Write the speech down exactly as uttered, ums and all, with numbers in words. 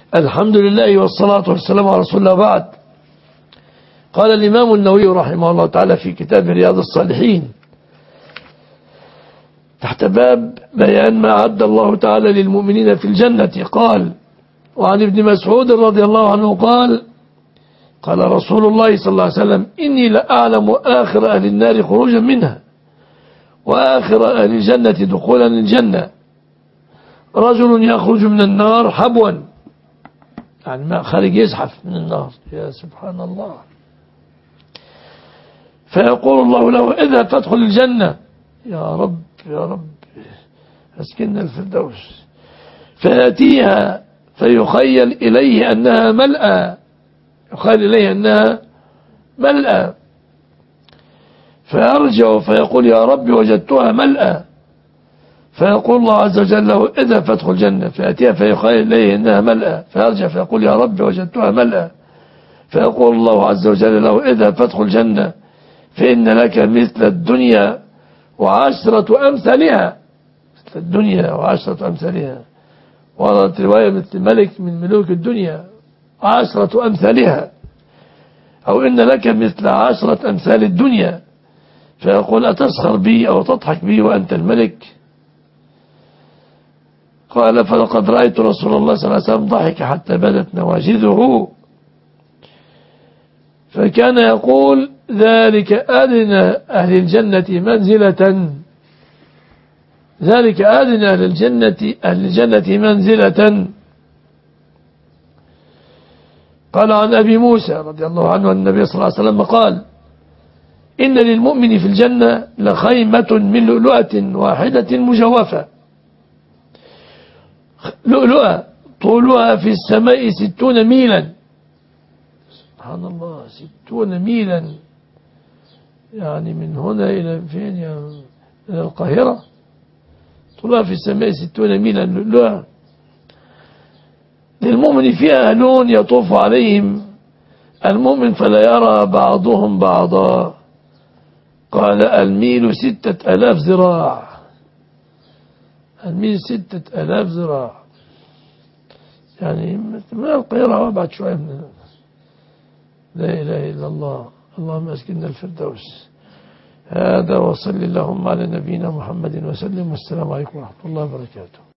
الحمد لله والصلاة والسلام على رسول الله بعد. قال الإمام النووي رحمه الله تعالى في كتاب رياض الصالحين تحت باب بيان ما أعد الله تعالى للمؤمنين في الجنة، قال: وعن ابن مسعود رضي الله عنه قال: قال رسول الله صلى الله عليه وسلم: إني لأعلم آخر أهل النار خروجا منها وآخر أهل الجنة دخولا الجنة، رجل يخرج من النار حبوا، يعني ما خارج يزحف من النار، يا سبحان الله، فيقول الله له: اذهب فادخل الجنة، يا رب يا رب اسكننا الفردوس، فيأتيها فيخيل إليه أنها ملأى، يخيل إليه أنها ملأى، فيرجع فيقول: يا رب وجدتها ملأى، فيقول الله عز وجل له: اذهب فادخل الجنة، فيأتيها فيخيل إليه أنها ملأى، فيرجع فيقول: يا رب وجدتها ملأى، فيقول الله عز وجل له: اذهب فادخل الجنة، فإن لك مثل الدنيا وعشرة أمثالها، مثل الدنيا وعشرة أمثالها، وردت رواية: مثل ملك من ملوك الدنيا عشرة أمثالها، أو إن لك مثل عشرة أمثال الدنيا، فيقول: أتسخر بي أو تضحك بي وأنت الملك؟ قال: فلقد رأيت رسول الله صلى الله عليه وسلم ضحك حتى بدت نواجذه، فكان يقول: ذلك أدنى أهل الجنة منزلة، ذلك أدنى أهل الجنة أهل الجنة منزلة. قال عن أبي موسى رضي الله عنه أن النبي صلى الله عليه وسلم قال: إن للمؤمن في الجنة لخيمة من لؤلؤة واحدة مجوفة، لؤلؤة طولها في السماء ستون ميلا، سبحان الله، ستون ميلا، يعني من هنا إلى فين؟ يعني إلى القاهرة، طولها في السماء ستون ميلا لؤلؤة، للمؤمن فيها أهلون يطوف عليهم المؤمن فلا يرى بعضهم بعضا. قال: الميل ستة ألاف ذراع، الميل ستة ألاف ذراع، يعني من القاهرة وابعد شوية من. لا إله إلا الله، اللهم اسكننا الفردوس. هذا، وصل اللهم على نبينا محمد وسلم، والسلام عليكم ورحمة الله وبركاته.